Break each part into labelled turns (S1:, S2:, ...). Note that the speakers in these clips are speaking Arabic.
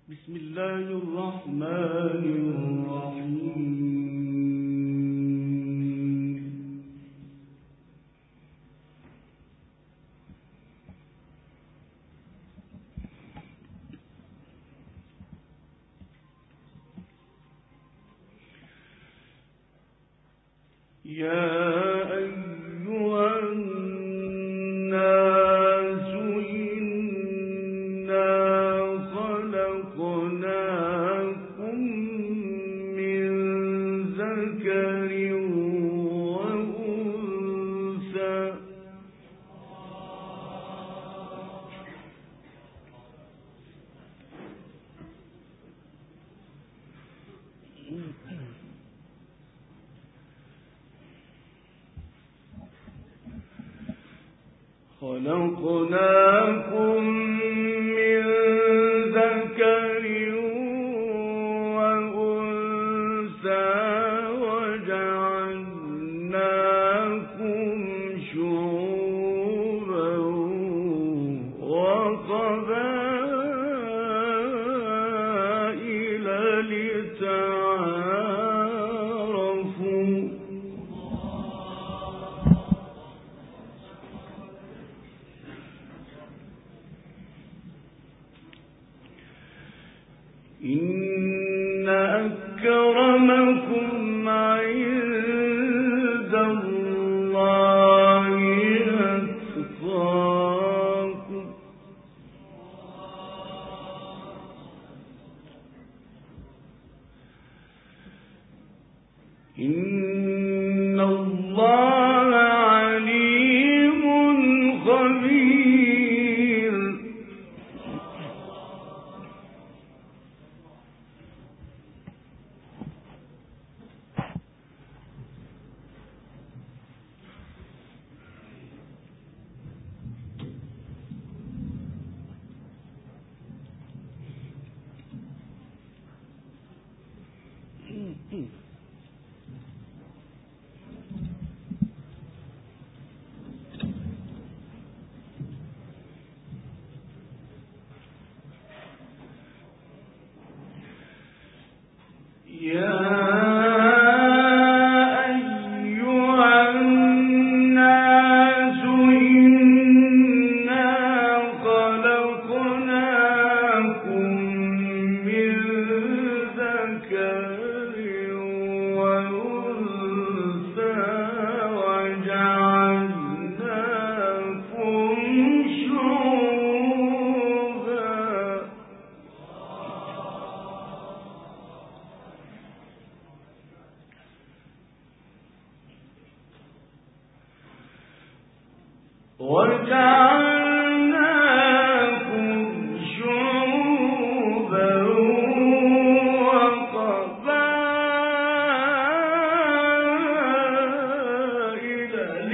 S1: بسم الله الرحمن الرحيم. يا أيها الناس إنا خلقناكم من ذكر وأنثى خلقناكم من ذكر وأنثى وجعلناكم شعوبا وقبائل لتعارفوا إن أكرمكم عند الله أتقاكم إن الله عليم خبير. وجعلناكم شعوبا وقبائل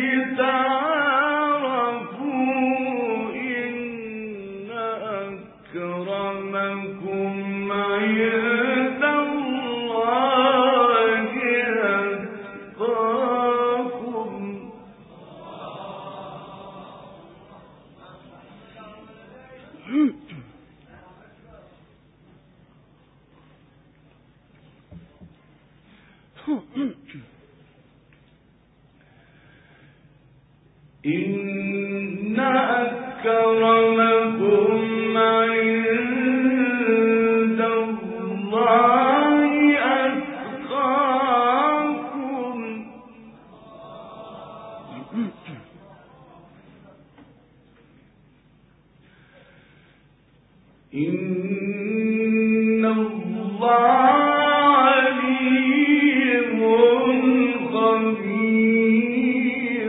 S1: لتعارفوا إن أكرمكم عند الله أتقاكم. إن أكرمكم عند الله أتقاكم. إن الله عليم خبير.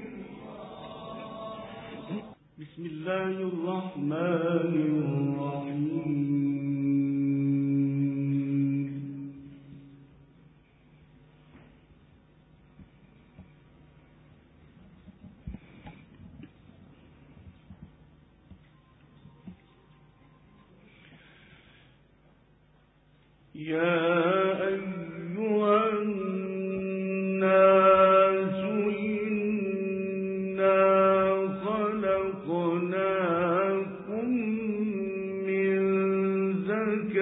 S1: بسم الله الرحمن الرحيم. يا أيها الناس إنا خلقناكم من ذكر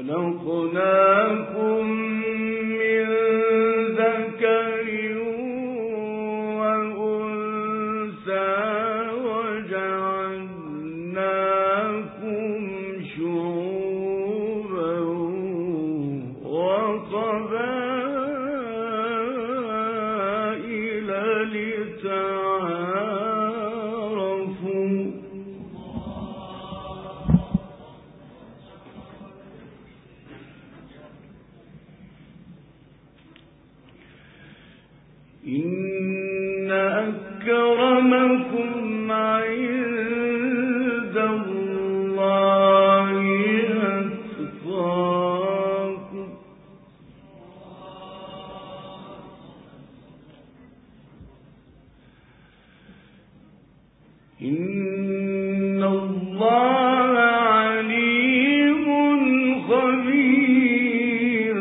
S1: خلقناكم من ذكر وأنثى وجعلناكم شعوبا وقبائل لتعارفوا إن أكرمكم عند الله أتقاكم إن الله عليم خبير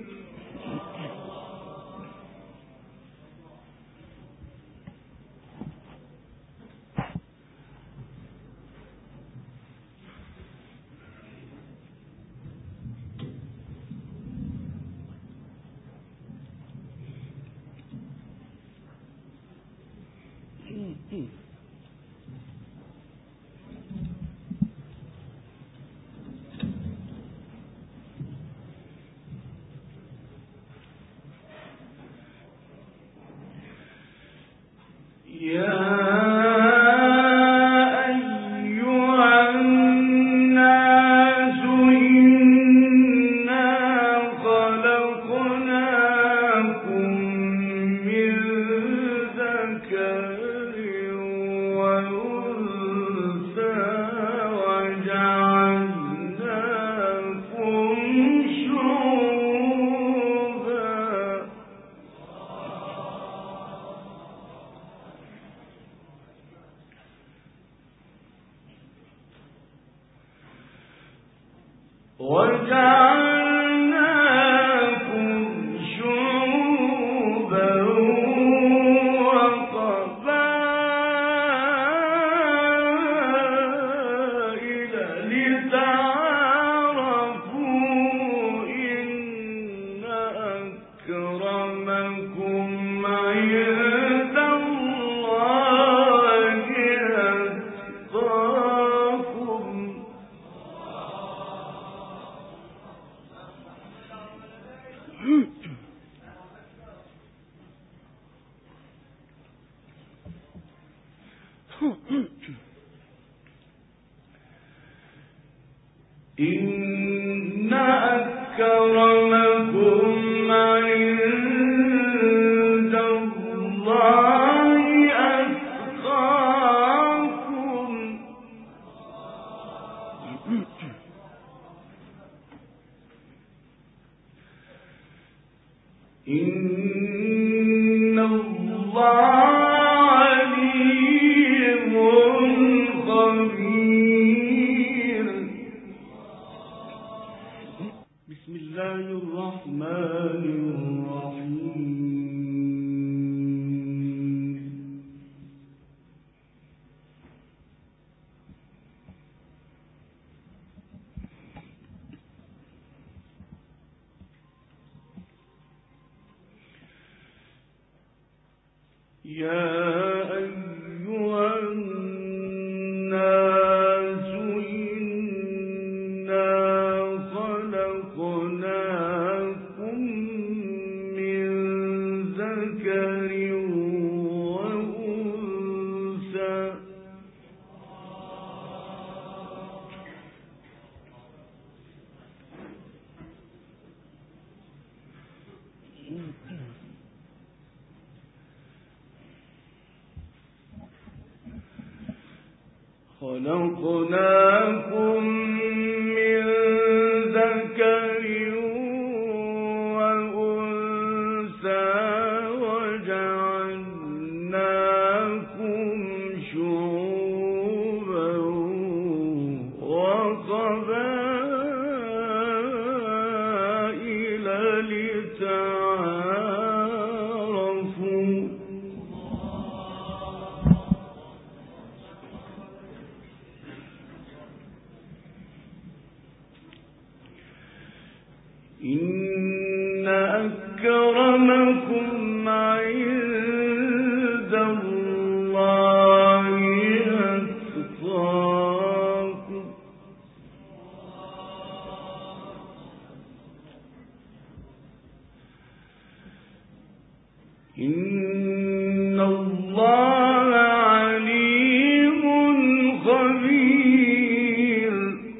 S1: وجعلناكم شعوبا وقبائل لتعارفوا إن أكرمكم عند الله أتقاكم إن أكرمكم عند الله أتقاكم إن الله عليم خبير بسم الله الرحمن الرحيم يا أيها الناس إنا خلقناكم من ذكر وأنثى خلقناكم من ذكر وأنثى وجعلناكم شعوبا وقبائل لتعارفوا إن أكرمكم عند الله أتقاكم إن الله عليم خبير.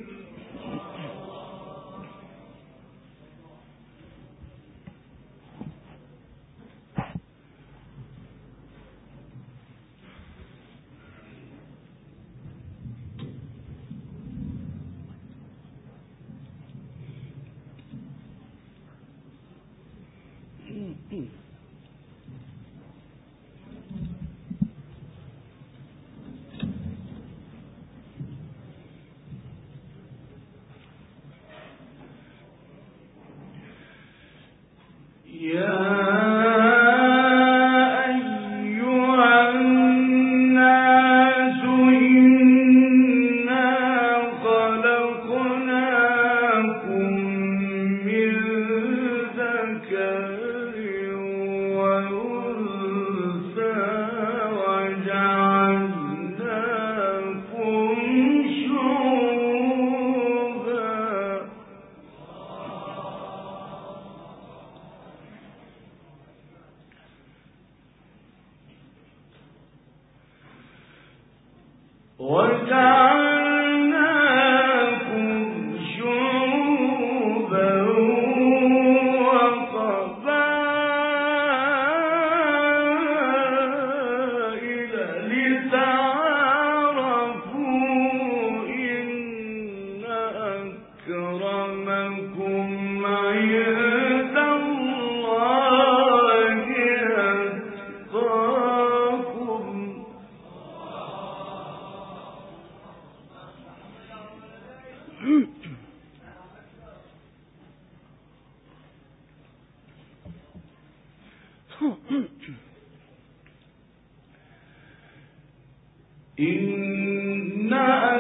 S1: إن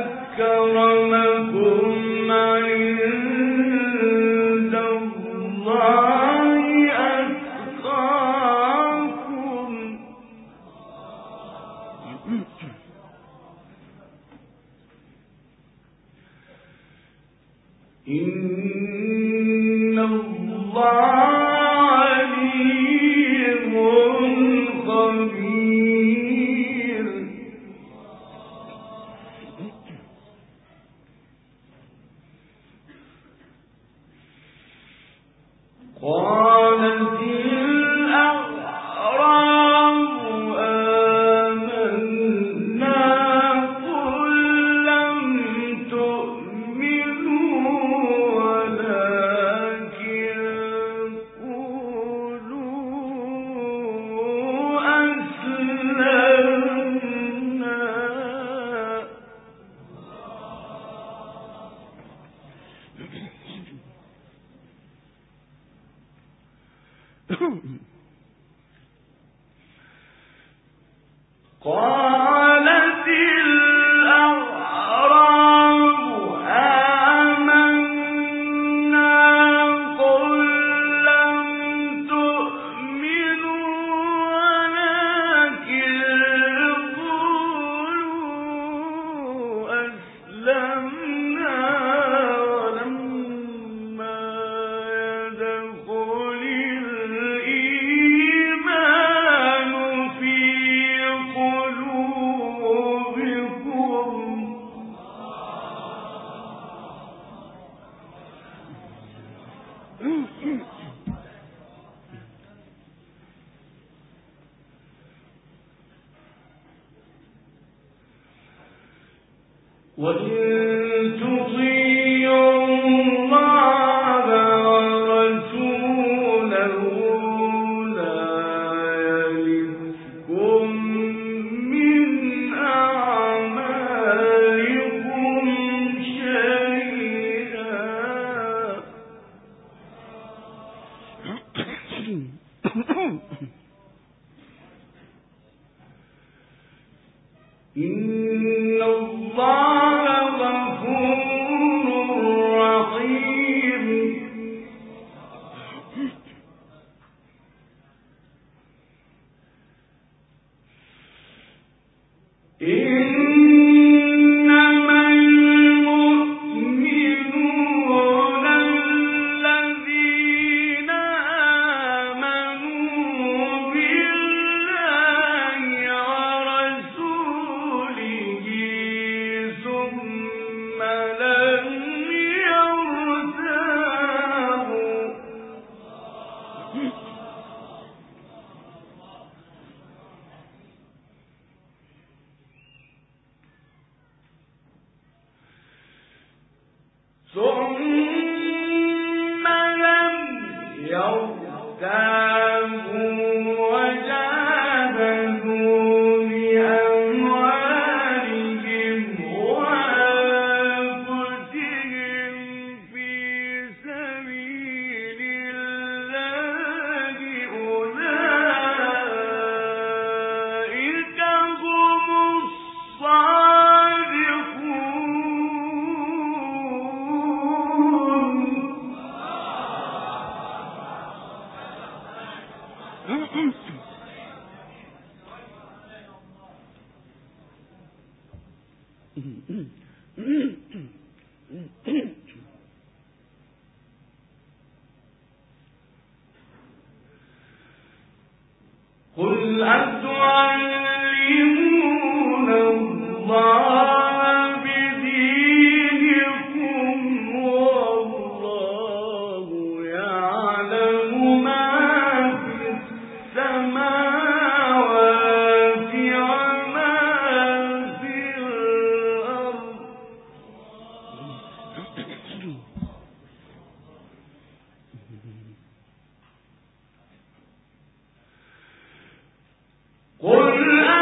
S1: أكرمكم عند الله أتقاكم إن الله عليم خبير. قالت الأعراب آمنا قل لم تؤمنوا ولكن قولوا أسلمنا قالت الأعراب آمنا قل لم تؤمنوا ولكن قولوا أسلمنا ولما يدخل الإيمان في قلوبكم وإن تطيعوا الله ورسوله لا يلدكم من أعمالكم شيئا إن الله غفور رحيم. ثم لم يرتابوا وجاهدوا بأموالهم وأنفسهم في سبيل الله أولئك هم قل أتعلمون الله بدينكم والله يعلم ما في السماوات وما في الأرض قل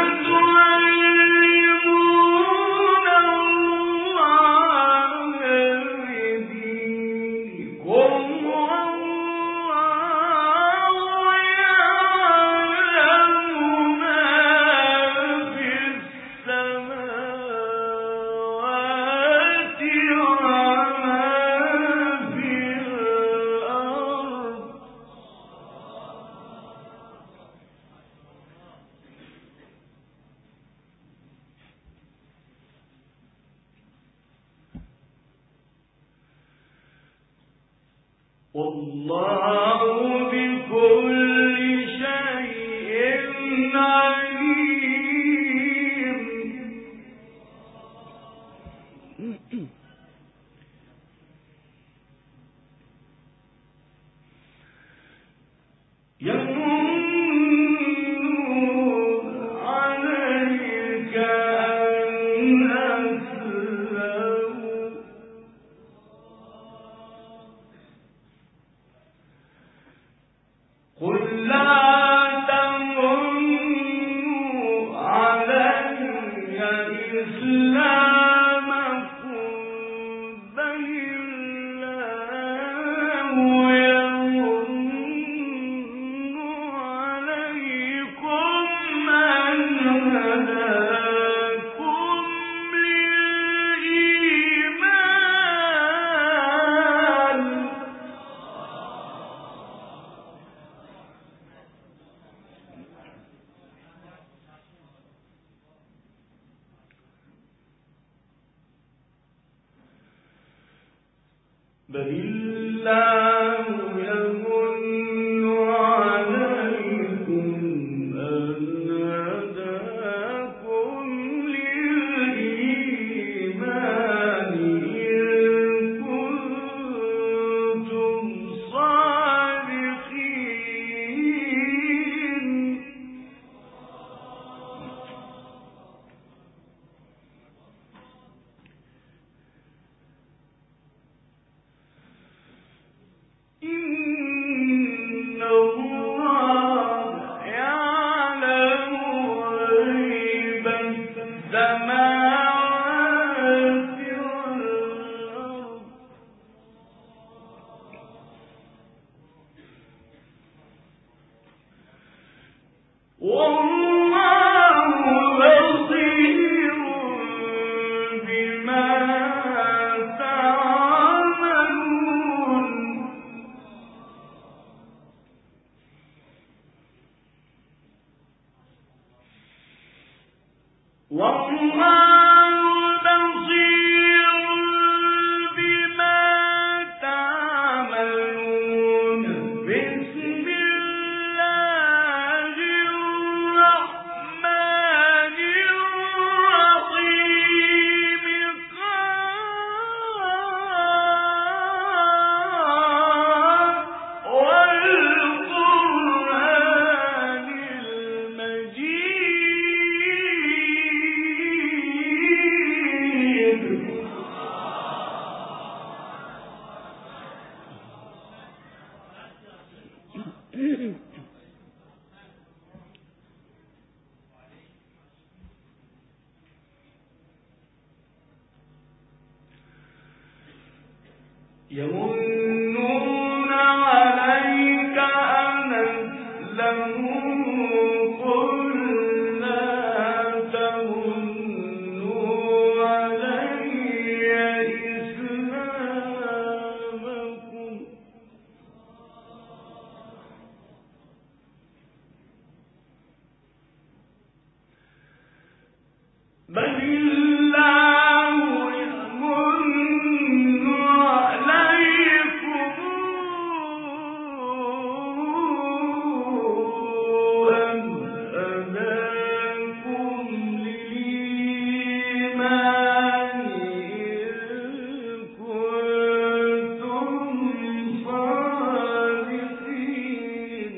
S1: أتعلمون الله بدينكم والله يعلم ما في السماوات وما في الأرض والله بكل شيء عليم يمنون عليك أن أسلموا قل لا تمنوا علي إسلامكم بل الله يمن عليكم أن هداكم للإيمان بل الله يمن عليكم أن هداكم للإيمان إن كنتم صادقين يمنون عليك أن أسلموا قل لا تمنوا علي إسلامكم بل الله يمن عليكم أن هداكم للإيمان إن كنتم صادقين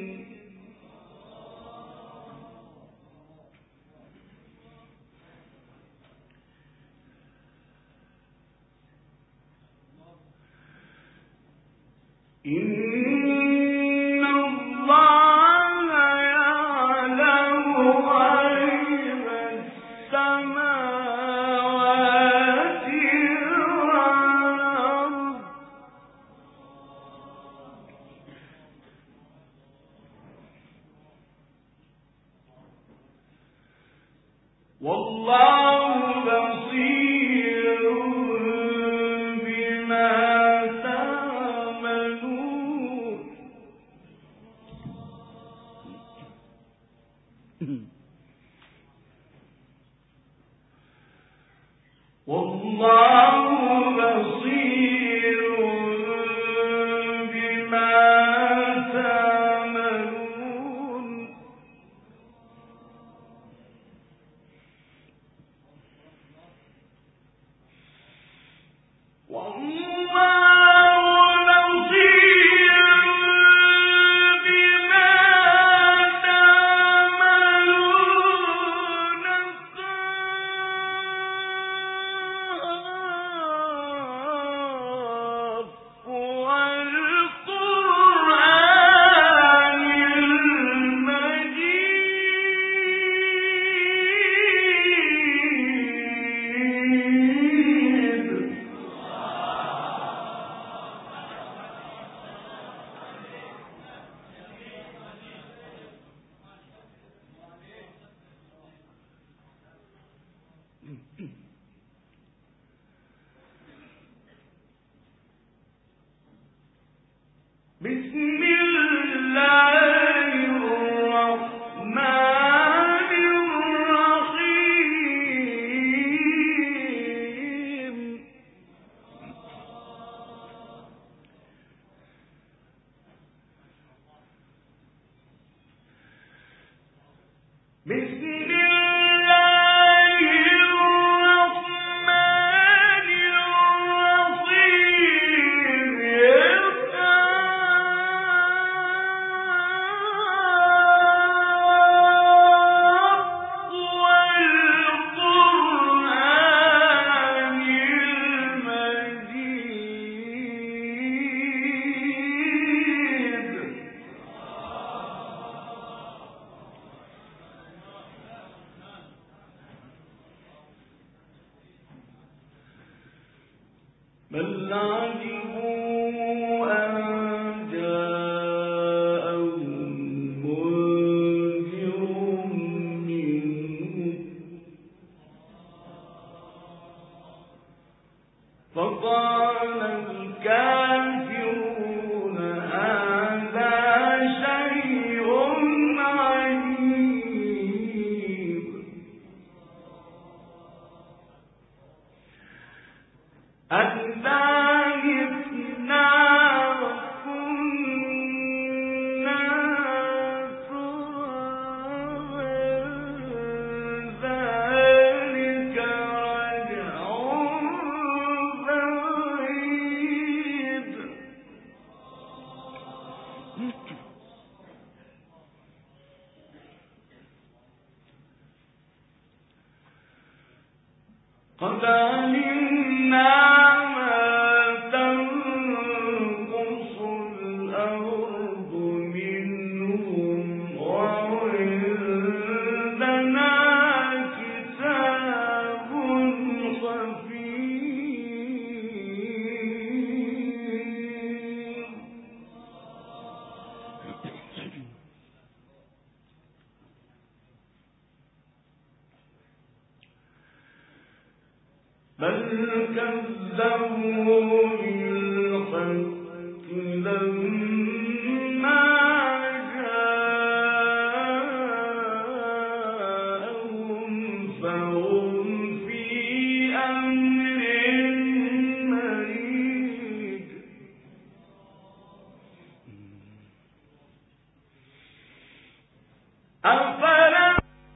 S1: إن الله يعلم غيب السماوات والأرض والله بصير بما تعملون والله بصير بما تعملون بسم الله الرحمن الرحيم بسم الله الرحمن الرحيم بل عجبوا أن جاءهم منذر منهم فقال الكافرون هذا شيء عجيب أَإِذَا مِتْنَا وَكُنَّا تُرَابًا ذَلِكَ رَجْعٌ بَعِيدٌ قَدْ عَلِمْنَا مَا تَنقُصُ الْأَرْضُ مِنْهُمْ وَعِندَنَا كِتَابٌ حَفِيظٌ بل كذبوا بالحق لما جاءهم فهم في أمر مريج أفلم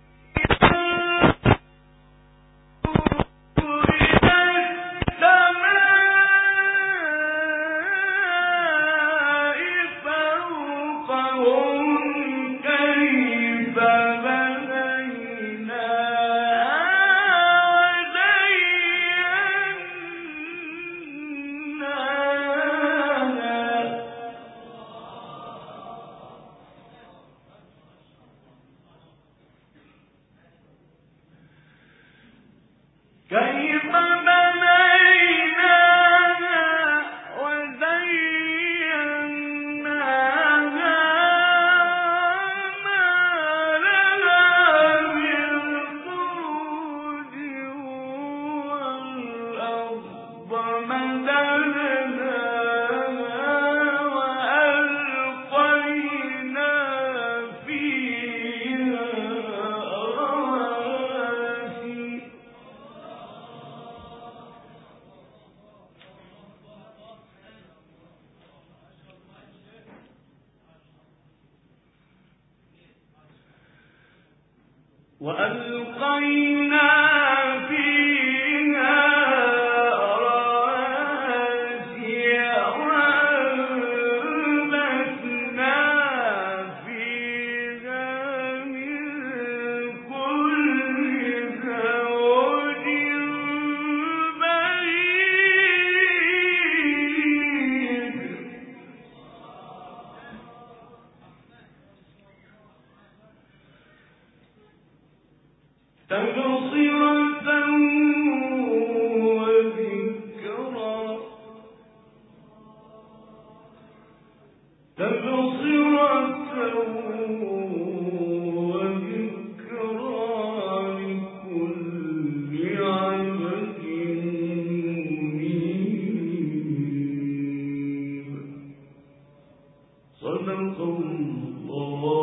S1: كيف بنيناها وزيناها ما لها من فروج والأرض مددناها وألقينا فيها رواسي وألقينا فيها رواسي وأنبتنا فيها من كل زوج بهيج تبصرة وذكرى لكل عبد منيب صدق الله